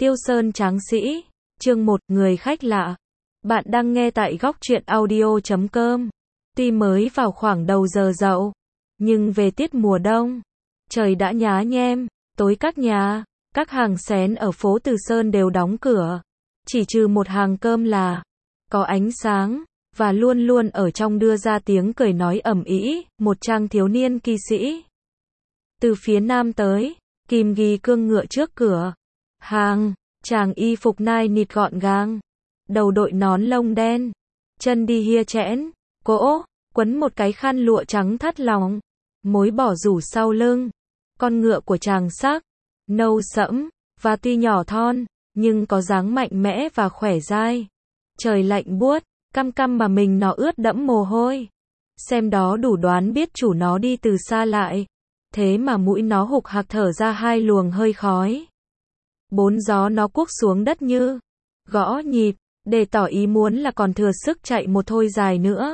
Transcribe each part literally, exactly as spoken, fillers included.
Tiêu Sơn Tráng Sĩ, chương một, người khách lạ. Bạn đang nghe tại góc truyện audio chấm com. Tuy mới vào khoảng đầu giờ dậu, nhưng về tiết mùa đông, trời đã nhá nhem, tối các nhà, các hàng xén ở phố Từ Sơn đều đóng cửa. Chỉ trừ một hàng cơm là có ánh sáng, và luôn luôn ở trong đưa ra tiếng cười nói ầm ĩ, một trang thiếu niên kỳ sĩ. Từ phía nam tới, kìm ghi cương ngựa trước cửa. Hàng, chàng y phục nai nịt gọn gàng, đầu đội nón lông đen, chân đi hia chẽn, cỗ, quấn một cái khăn lụa trắng thắt lòng, mối bỏ rủ sau lưng. Con ngựa của chàng sắc, nâu sẫm, và tuy nhỏ thon, nhưng có dáng mạnh mẽ và khỏe dai. Trời lạnh buốt, căm căm mà mình nó ướt đẫm mồ hôi. Xem đó đủ đoán biết chủ nó đi từ xa lại. Thế mà mũi nó hục hạc thở ra hai luồng hơi khói. Bốn gió nó cuốc xuống đất như gõ nhịp, để tỏ ý muốn là còn thừa sức chạy một thôi dài nữa.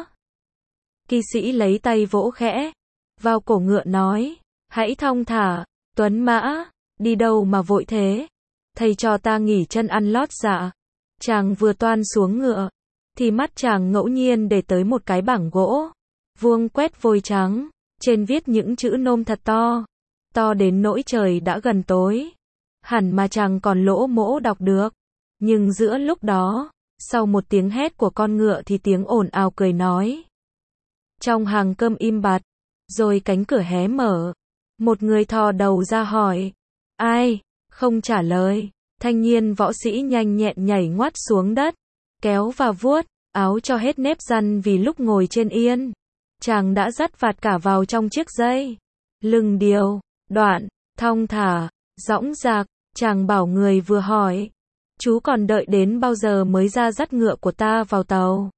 Kỳ sĩ lấy tay vỗ khẽ vào cổ ngựa nói, hãy thong thả, tuấn mã, đi đâu mà vội thế? Thầy cho ta nghỉ chân ăn lót dạ. Chàng vừa toan xuống ngựa, thì mắt chàng ngẫu nhiên để tới một cái bảng gỗ, vuông quét vôi trắng, trên viết những chữ nôm thật to, to đến nỗi trời đã gần tối. Hẳn mà chàng còn lỗ mỗ đọc được. Nhưng giữa lúc đó, sau một tiếng hét của con ngựa thì tiếng ồn ào cười nói. Trong hàng cơm im bặt, rồi cánh cửa hé mở. Một người thò đầu ra hỏi. Ai? Không trả lời. Thanh niên võ sĩ nhanh nhẹn nhảy ngoắt xuống đất, kéo và vuốt áo cho hết nếp răn vì lúc ngồi trên yên. Chàng đã dắt vạt cả vào trong chiếc dây. Lưng điều, đoạn, thong thả, dõng dạc. Chàng bảo người vừa hỏi, chú còn đợi đến bao giờ mới ra dắt ngựa của ta vào tàu?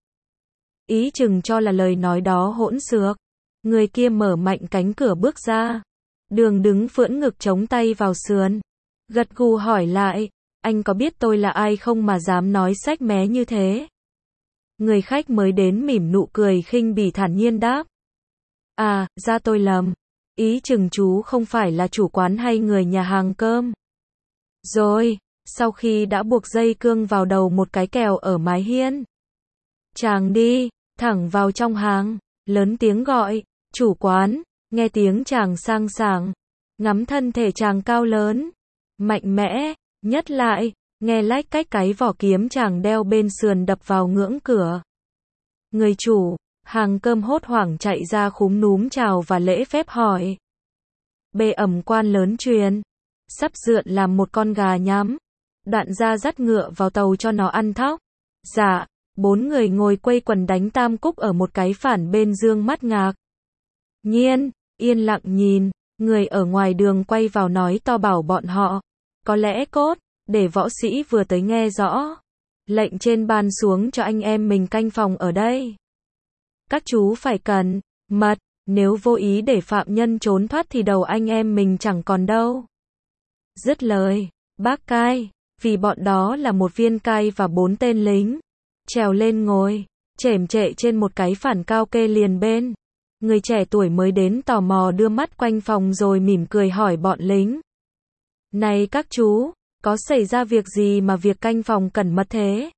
Ý chừng cho là lời nói đó hỗn xược. Người kia mở mạnh cánh cửa bước ra. Đường đứng phưỡn ngực chống tay vào sườn. Gật gù hỏi lại, anh có biết tôi là ai không mà dám nói sách mé như thế? Người khách mới đến mỉm nụ cười khinh bỉ thản nhiên đáp. À, ra tôi lầm. Ý chừng chú không phải là chủ quán hay người nhà hàng cơm. Rồi, sau khi đã buộc dây cương vào đầu một cái kèo ở mái hiên, chàng đi thẳng vào trong hàng, lớn tiếng gọi, chủ quán. Nghe tiếng chàng sang sảng, ngắm thân thể chàng cao lớn, mạnh mẽ, nhất lại, nghe lách cách cái vỏ kiếm chàng đeo bên sườn đập vào ngưỡng cửa. Người chủ hàng cơm hốt hoảng chạy ra khúm núm chào và lễ phép hỏi. Bề ẩm quan lớn truyền, sắp dượn làm một con gà nhắm, đoạn ra dắt ngựa vào tàu cho nó ăn thóc. Dạ. Bốn người ngồi quây quần đánh tam cúc ở một cái phản bên dương mắt ngạc nhiên, yên lặng nhìn. Người ở ngoài đường quay vào nói to bảo bọn họ, có lẽ cốt, để võ sĩ vừa tới nghe rõ. Lệnh trên ban xuống cho anh em mình canh phòng ở đây. Các chú phải cẩn mật, nếu vô ý để phạm nhân trốn thoát thì đầu anh em mình chẳng còn đâu. Dứt lời, bác cai, vì bọn đó là một viên cai và bốn tên lính, trèo lên ngồi, chềm trệ trên một cái phản cao kê liền bên. Người trẻ tuổi mới đến tò mò đưa mắt quanh phòng rồi mỉm cười hỏi bọn lính. Này các chú, có xảy ra việc gì mà việc canh phòng cẩn mật thế?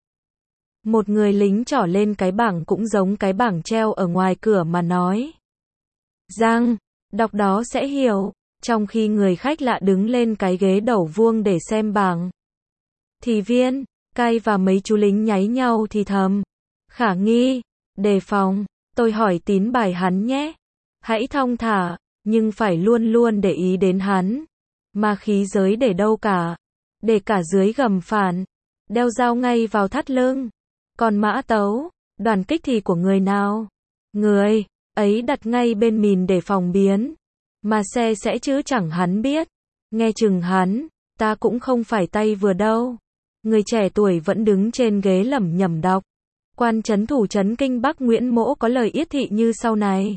Một người lính trỏ lên cái bảng cũng giống cái bảng treo ở ngoài cửa mà nói. Giang, đọc đó sẽ hiểu. Trong khi người khách lạ đứng lên cái ghế đầu vuông để xem bảng, thì viên cai và mấy chú lính nháy nhau thì thầm. Khả nghi, đề phòng, tôi hỏi tín bài hắn nhé. Hãy thong thả, nhưng phải luôn luôn để ý đến hắn. Mà khí giới để đâu cả? Để cả dưới gầm phản, đeo dao ngay vào thắt lưng. Còn mã tấu, đoàn kích thì của người nào? Người ấy đặt ngay bên mìn để phòng biến. Mà xe sẽ chứ chẳng hắn biết. Nghe chừng hắn, ta cũng không phải tay vừa đâu. Người trẻ tuổi vẫn đứng trên ghế lẩm nhẩm đọc. Quan trấn thủ trấn Kinh Bắc Nguyễn Mỗ có lời yết thị như sau này.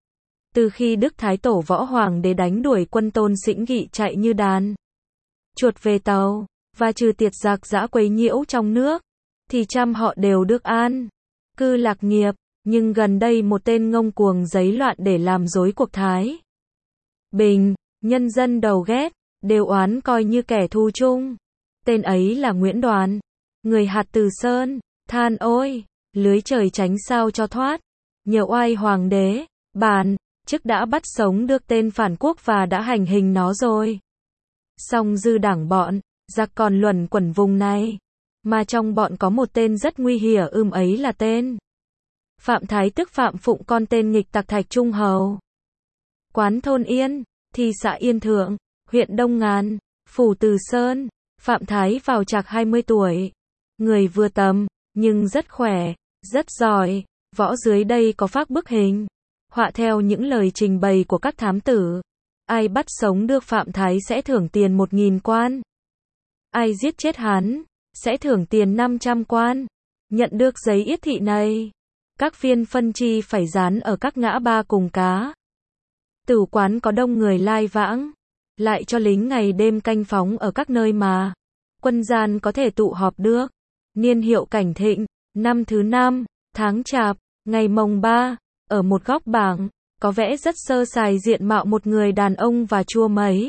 Từ khi Đức Thái Tổ Võ Hoàng đế đánh đuổi quân Tôn Sĩnh Nghị chạy như đàn chuột về tàu, và trừ tiệt giặc giã quấy nhiễu trong nước, thì trăm họ đều được an cư lạc nghiệp. Nhưng gần đây một tên ngông cuồng giấy loạn để làm rối cuộc Thái Bình, nhân dân đầu ghét, đều oán coi như kẻ thù chung. Tên ấy là Nguyễn Đoàn, người hạt Từ Sơn, than ôi, lưới trời tránh sao cho thoát, nhờ oai hoàng đế, bàn, chức đã bắt sống được tên phản quốc và đã hành hình nó rồi. Song dư đảng bọn, giặc còn luẩn quẩn vùng này, mà trong bọn có một tên rất nguy hiểm ưm ấy là tên Phạm Thái tức Phạm Phụng con tên nghịch tặc Thạch Trung Hầu. Quán thôn Yên, thị xã Yên Thượng, huyện Đông Ngàn, phủ Từ Sơn, Phạm Thái vào trạc hai mươi tuổi. Người vừa tầm, nhưng rất khỏe, rất giỏi, võ dưới đây có phác bức hình, họa theo những lời trình bày của các thám tử. Ai bắt sống được Phạm Thái sẽ thưởng tiền một nghìn quan. Ai giết chết hắn, sẽ thưởng tiền năm trăm quan. Nhận được giấy yết thị này, các viên phân chi phải dán ở các ngã ba cùng cá. Tử quán có đông người lai vãng, lại cho lính ngày đêm canh phóng ở các nơi mà quân gian có thể tụ họp được. Niên hiệu Cảnh Thịnh, năm thứ năm, tháng Chạp, ngày mồng ba, ở một góc bảng, có vẽ rất sơ sài diện mạo một người đàn ông và chua mấy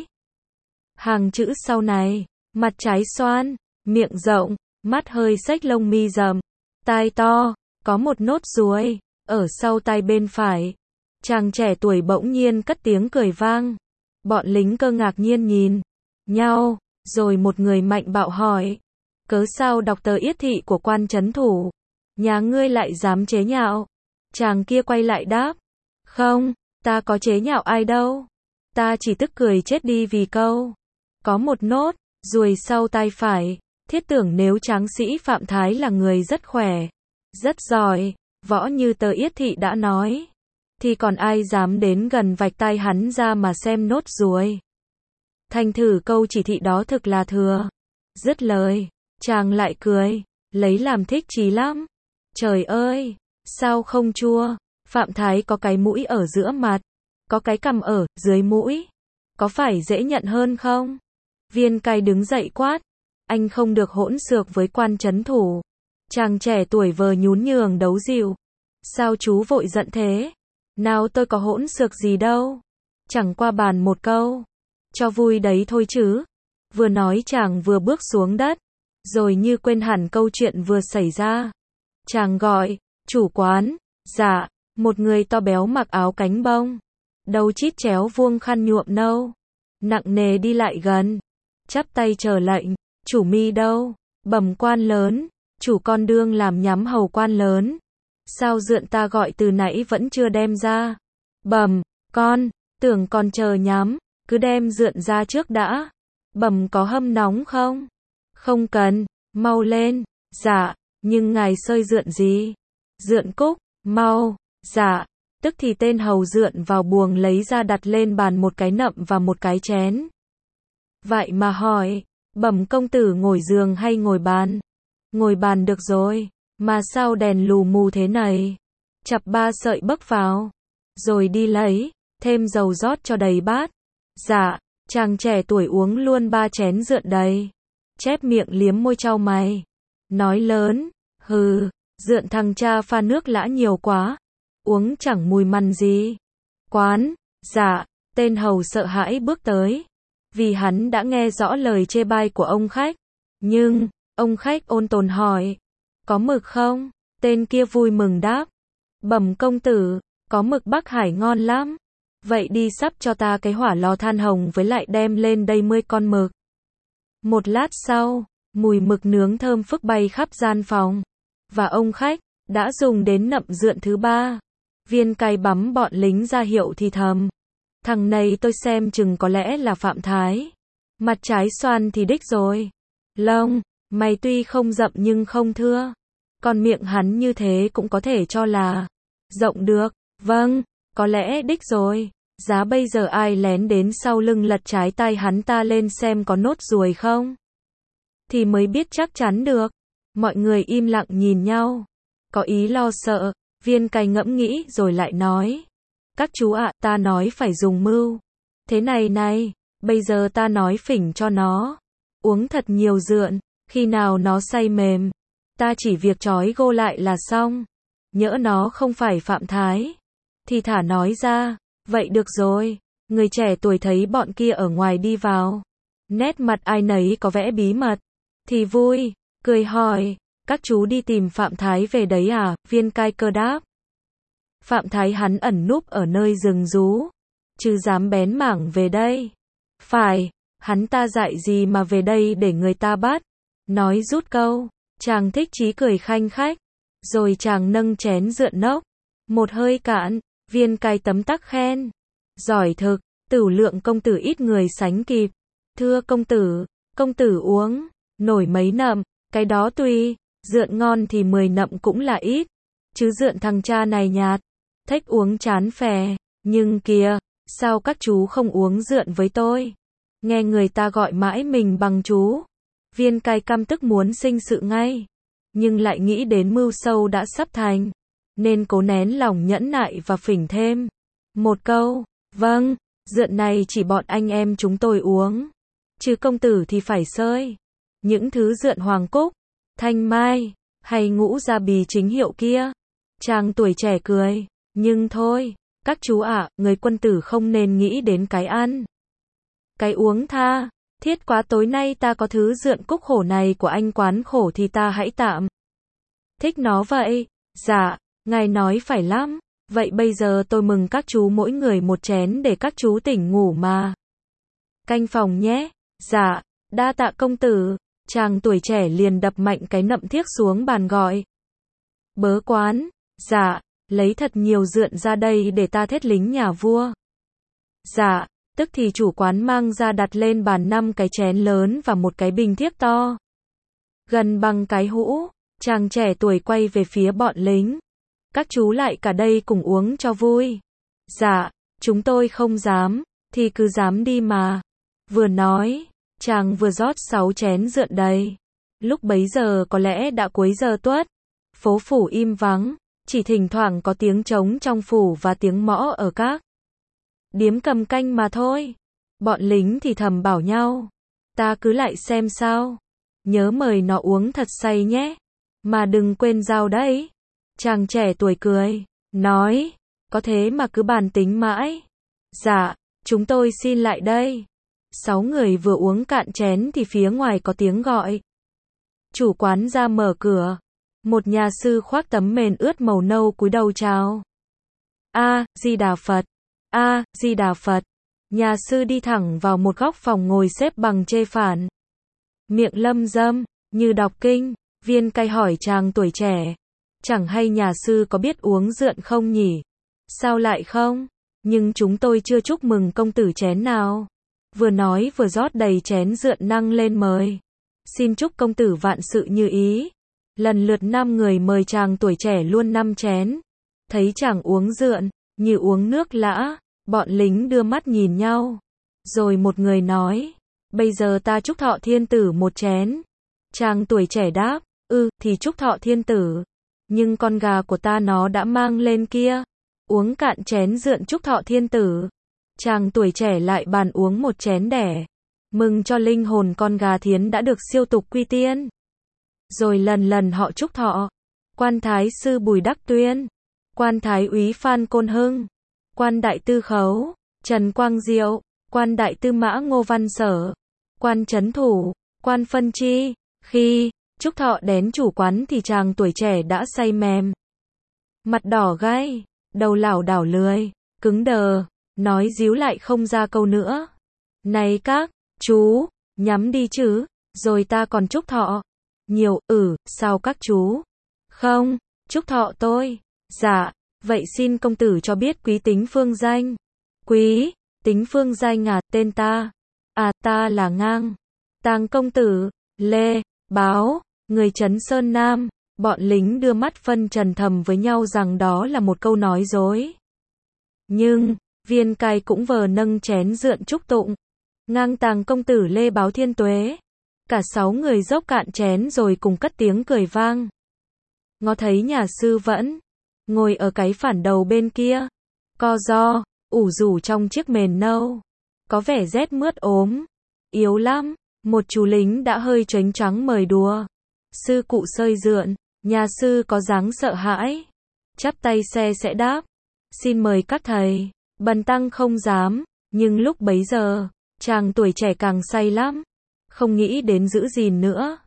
hàng chữ sau này: mặt trái xoan, miệng rộng, mắt hơi xếch, lông mi rậm, tai to, có một nốt ruồi ở sau tai bên phải. Chàng trẻ tuổi bỗng nhiên cất tiếng cười vang. Bọn lính cơ ngạc nhiên nhìn nhau, rồi một người mạnh bạo hỏi: cớ sao đọc tờ yết thị của quan trấn thủ, nhà ngươi lại dám chế nhạo? Chàng kia quay lại đáp: không, ta có chế nhạo ai đâu, ta chỉ tức cười chết đi vì câu có một nốt ruồi sau tai phải. Thiết tưởng nếu tráng sĩ Phạm Thái là người rất khỏe, rất giỏi, võ như tờ yết thị đã nói, thì còn ai dám đến gần vạch tai hắn ra mà xem nốt ruồi. Thành thử câu chỉ thị đó thực là thừa. Dứt lời, chàng lại cười, lấy làm thích chí lắm. Trời ơi, sao không chua? Phạm Thái có cái mũi ở giữa mặt, có cái cằm ở dưới mũi, có phải dễ nhận hơn không? Viên cai đứng dậy quát: anh không được hỗn xược với quan trấn thủ. Chàng trẻ tuổi vờ nhún nhường đấu dịu: sao chú vội giận thế? Nào tôi có hỗn xược gì đâu, chẳng qua bàn một câu cho vui đấy thôi chứ. Vừa nói chàng vừa bước xuống đất, rồi như quên hẳn câu chuyện vừa xảy ra. Chàng gọi: chủ quán. Dạ. Một người to béo mặc áo cánh bông, đầu chít chéo vuông khăn nhuộm nâu, nặng nề đi lại gần, chắp tay chờ lệnh. Chủ mi đâu? Bẩm quan lớn. Chủ con đương làm nhắm hầu quan lớn. Sao dượn ta gọi từ nãy vẫn chưa đem ra? Bẩm, con, tưởng còn chờ nhắm, cứ đem dượn ra trước đã. Bẩm có hâm nóng không? Không cần, mau lên. Dạ, nhưng ngài xơi dượn gì? Dượn cúc, mau. Dạ. Tức thì tên hầu dượn vào buồng lấy ra đặt lên bàn một cái nậm và một cái chén. Vậy mà hỏi: bẩm công tử ngồi giường hay ngồi bàn? Ngồi bàn được rồi, mà sao đèn lù mù thế này? Chập ba sợi bấc vào, rồi đi lấy thêm dầu rót cho đầy bát. Dạ. Chàng trẻ tuổi uống luôn ba chén dượn đầy, chép miệng liếm môi chau mày, nói lớn: hừ, dượn thằng cha pha nước lã nhiều quá, uống chẳng mùi mằn gì. Quán. Dạ. Tên hầu sợ hãi bước tới, vì hắn đã nghe rõ lời chê bai của ông khách. Nhưng ông khách ôn tồn hỏi: có mực không? Tên kia vui mừng đáp: bẩm công tử, có mực Bắc Hải ngon lắm. Vậy đi sắp cho ta cái hỏa lò than hồng với lại đem lên đây mươi con mực. Một lát sau, mùi mực nướng thơm phức bay khắp gian phòng, và ông khách đã dùng đến nậm dượn thứ ba. Viên cai bắm bọn lính ra hiệu thì thầm: thằng này tôi xem chừng có lẽ là Phạm Thái. Mặt trái xoan thì đích rồi. Lông mày tuy không rậm nhưng không thưa, còn miệng hắn như thế cũng có thể cho là rộng được. Vâng, có lẽ đích rồi. Giá bây giờ ai lén đến sau lưng lật trái tai hắn ta lên xem có nốt ruồi không, thì mới biết chắc chắn được. Mọi người im lặng nhìn nhau, có ý lo sợ. Viên cai ngẫm nghĩ rồi lại nói: các chú ạ, ta nói phải dùng mưu. Thế này này, bây giờ ta nói phỉnh cho nó uống thật nhiều dượn, khi nào nó say mềm, ta chỉ việc trói gô lại là xong. Nhỡ nó không phải Phạm Thái, thì thả nói ra. Vậy được rồi. Người trẻ tuổi thấy bọn kia ở ngoài đi vào, nét mặt ai nấy có vẻ bí mật. thì vui, cười hỏi, các chú đi tìm Phạm Thái về đấy à, Viên Cai Cơ đáp. Phạm Thái hắn ẩn núp ở nơi rừng rú, chứ dám bén mảng về đây. Phải, hắn ta dạy gì mà về đây để người ta bắt. Nói rút câu, chàng Thích Chí cười khanh khách, rồi chàng nâng chén rượu nốc, một hơi cạn, Viên Cai tấm tắc khen. Giỏi thực, Tửu Lượng công tử ít người sánh kịp. Thưa công tử, công tử uống, nổi mấy nậm, cái đó tùy, rượu ngon thì mười nậm cũng là ít, chứ rượu thằng cha này nhạt, thích uống chán phè, nhưng kìa, sao các chú không uống rượu với tôi? Nghe người ta gọi mãi mình bằng chú. Viên Cai căm tức muốn sinh sự ngay, nhưng lại nghĩ đến mưu sâu đã sắp thành, nên cố nén lòng nhẫn nại và phỉnh thêm một câu, vâng, rượu này chỉ bọn anh em chúng tôi uống, chứ công tử thì phải sơi. Những thứ rượu Hoàng Cúc, Thanh Mai, hay Ngũ Gia Bì chính hiệu kia. Chàng tuổi trẻ cười, nhưng thôi, các chú ạ, người quân tử không nên nghĩ đến cái ăn, cái uống tha. Thiết quá, tối nay ta có thứ rượu Cúc khổ này của anh quán khổ thì ta hãy tạm thích nó vậy. Dạ, ngài nói phải lắm. Vậy bây giờ tôi mừng các chú mỗi người một chén để các chú tỉnh ngủ mà. Canh phòng nhé. Dạ, đa tạ công tử. Chàng tuổi trẻ liền đập mạnh cái nậm thiếc xuống bàn gọi. Bớ quán. Dạ, lấy thật nhiều rượu ra đây để ta thết lính nhà vua. Dạ, tức thì chủ quán mang ra đặt lên bàn năm cái chén lớn và một cái bình thiếc to, gần bằng cái hũ. Chàng trẻ tuổi quay về phía bọn lính. Các chú lại cả đây cùng uống cho vui. Dạ, chúng tôi không dám, thì cứ dám đi mà. Vừa nói, chàng vừa rót sáu chén rượu đầy. Lúc bấy giờ có lẽ đã cuối giờ tuất. Phố phủ im vắng, chỉ thỉnh thoảng có tiếng trống trong phủ và tiếng mõ ở các điếm cầm canh mà thôi. Bọn lính thì thầm bảo nhau, ta cứ lại xem sao. Nhớ mời nó uống thật say nhé. Mà đừng quên dao đấy. Chàng trẻ tuổi cười, nói, có thế mà cứ bàn tính mãi. Dạ, chúng tôi xin lại đây. Sáu người vừa uống cạn chén thì phía ngoài có tiếng gọi. Chủ quán ra mở cửa. Một nhà sư khoác tấm mền ướt màu nâu cúi đầu chào. A, Di Đà Phật. A, Di Đà Phật. Nhà sư đi thẳng vào một góc phòng ngồi xếp bằng chê phản, miệng lâm dâm, như đọc kinh. Viên Cai hỏi chàng tuổi trẻ, chẳng hay nhà sư có biết uống rượu không nhỉ? Sao lại không? Nhưng chúng tôi chưa chúc mừng công tử chén nào. Vừa nói vừa rót đầy chén rượu nâng lên mời. Xin chúc công tử vạn sự như ý. Lần lượt năm người mời chàng tuổi trẻ luôn năm chén. Thấy chàng uống rượu, như uống nước lã, bọn lính đưa mắt nhìn nhau. Rồi một người nói, bây giờ ta chúc thọ thiên tử một chén. Chàng tuổi trẻ đáp, ừ, thì chúc thọ thiên tử. Nhưng con gà của ta nó đã mang lên kia. Uống cạn chén rượu chúc thọ thiên tử. Chàng tuổi trẻ lại bàn uống một chén đẻ. Mừng cho linh hồn con gà thiến đã được siêu tục quy tiên. Rồi lần lần họ chúc thọ. Quan thái sư Bùi Đắc Tuyên. Quan thái úy Phan Côn Hưng. Quan đại tư khấu Trần Quang Diệu. Quan đại tư mã Ngô Văn Sở. Quan trấn thủ, quan phân chi. Khi chúc thọ đến chủ quán thì chàng tuổi trẻ đã say mềm, mặt đỏ gay, đầu lảo đảo lười, cứng đờ, nói díu lại không ra câu nữa. Này các chú, nhắm đi chứ, rồi ta còn chúc thọ. Nhiều, ừ, sao các chú? Không, chúc thọ tôi. Dạ, vậy xin công tử cho biết quý tính phương danh. Quý tính phương danh à, tên ta. À, ta là Ngang. Tàng công tử, Lê, Báo, người trấn Sơn Nam. Bọn lính đưa mắt phân trần thầm với nhau rằng đó là một câu nói dối. Nhưng, Viên Cai cũng vờ nâng chén rượu chúc tụng. Ngang Tàng công tử Lê Báo thiên tuế. Cả sáu người dốc cạn chén rồi cùng cất tiếng cười vang. Ngó thấy nhà sư vẫn ngồi ở cái phản đầu bên kia, co ro, ủ rủ trong chiếc mền nâu, có vẻ rét mướt ốm, yếu lắm. Một chú lính đã hơi chếnh trắng mời đùa. Sư cụ sơi rượn, nhà sư có dáng sợ hãi. Chắp tay xe sẽ đáp. Xin mời các thầy. Bần tăng không dám, nhưng lúc bấy giờ, chàng tuổi trẻ càng say lắm. Không nghĩ đến giữ gìn nữa.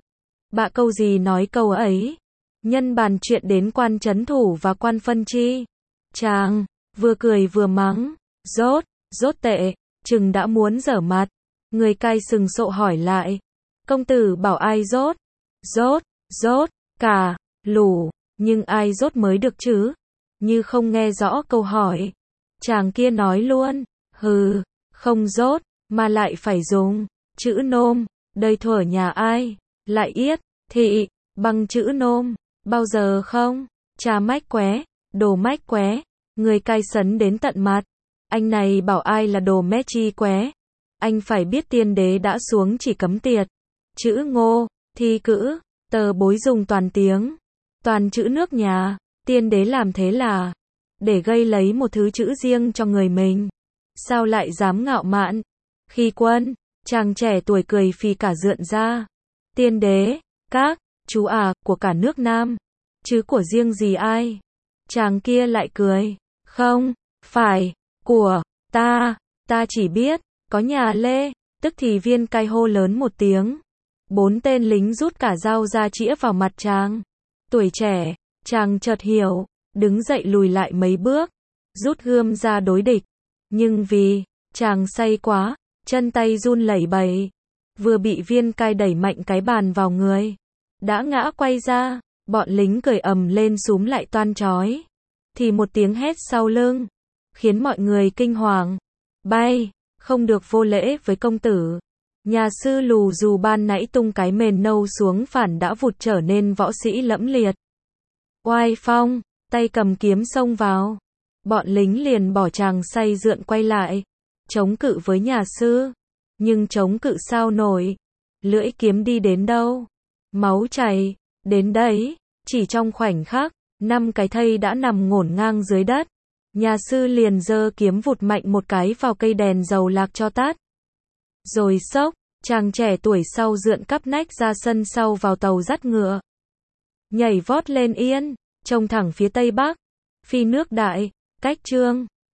Bạ câu gì nói câu ấy. Nhân bàn chuyện đến quan trấn thủ và quan phân chi. Chàng, vừa cười vừa mắng. Rốt, rốt tệ, chừng đã muốn dở mặt. Người cai sừng sộ hỏi lại. Công tử bảo ai rốt? Rốt, rốt, cả, lù, nhưng ai rốt mới được chứ? Như không nghe rõ câu hỏi. Chàng kia nói luôn. Hừ, không rốt, mà lại phải dùng chữ nôm. Đây thuở nhà ai? Lại yết, thị, bằng chữ nôm. Bao giờ không? Cha mách qué, đồ mách qué. Người cai sấn đến tận mặt. Anh này bảo ai là đồ mét chi qué. Anh phải biết tiên đế đã xuống chỉ cấm tiệt. Chữ ngô, thi cữ, tờ bối dùng toàn tiếng. Toàn chữ nước nhà. Tiên đế làm thế là để gây lấy một thứ chữ riêng cho người mình. Sao lại dám ngạo mạn? Khi quân, chàng trẻ tuổi cười phì cả rượn ra. Tiên đế, các, chú à, của cả nước Nam. Chứ của riêng gì ai? Chàng kia lại cười. Không, phải, của, ta, ta chỉ biết, có nhà Lê, tức thì viên cai hô lớn một tiếng. Bốn tên lính rút cả dao ra chĩa vào mặt chàng. Tuổi trẻ, chàng chợt hiểu, đứng dậy lùi lại mấy bước, rút gươm ra đối địch. Nhưng vì, chàng say quá, chân tay run lẩy bẩy, vừa bị viên cai đẩy mạnh cái bàn vào người. Đã ngã quay ra, bọn lính cười ầm lên xúm lại toan trói. Thì một tiếng hét sau lưng, khiến mọi người kinh hoàng. Bay, không được vô lễ với công tử. Nhà sư lù dù ban nãy tung cái mền nâu xuống phản đã vụt trở nên võ sĩ lẫm liệt. Oai phong, tay cầm kiếm xông vào. Bọn lính liền bỏ chàng say rượn quay lại. Chống cự với nhà sư. Nhưng chống cự sao nổi. Lưỡi kiếm đi đến đâu? Máu chảy, đến đấy. Chỉ trong khoảnh khắc, năm cái thây đã nằm ngổn ngang dưới đất. Nhà sư liền giơ kiếm vụt mạnh một cái vào cây đèn dầu lạc cho tắt. Rồi sốc, chàng trẻ tuổi sau rượn cắp nách ra sân sau vào tàu dắt ngựa. Nhảy vót lên yên, trông thẳng phía tây bắc. Phi nước đại, cách trương.